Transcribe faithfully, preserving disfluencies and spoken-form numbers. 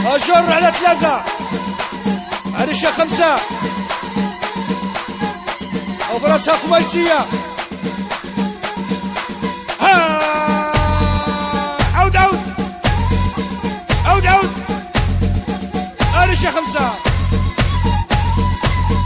أجر على ثلاثة، عريشة خمسة، وبراسها خميسية. ها عود عود عود عود، عريشة خمسة.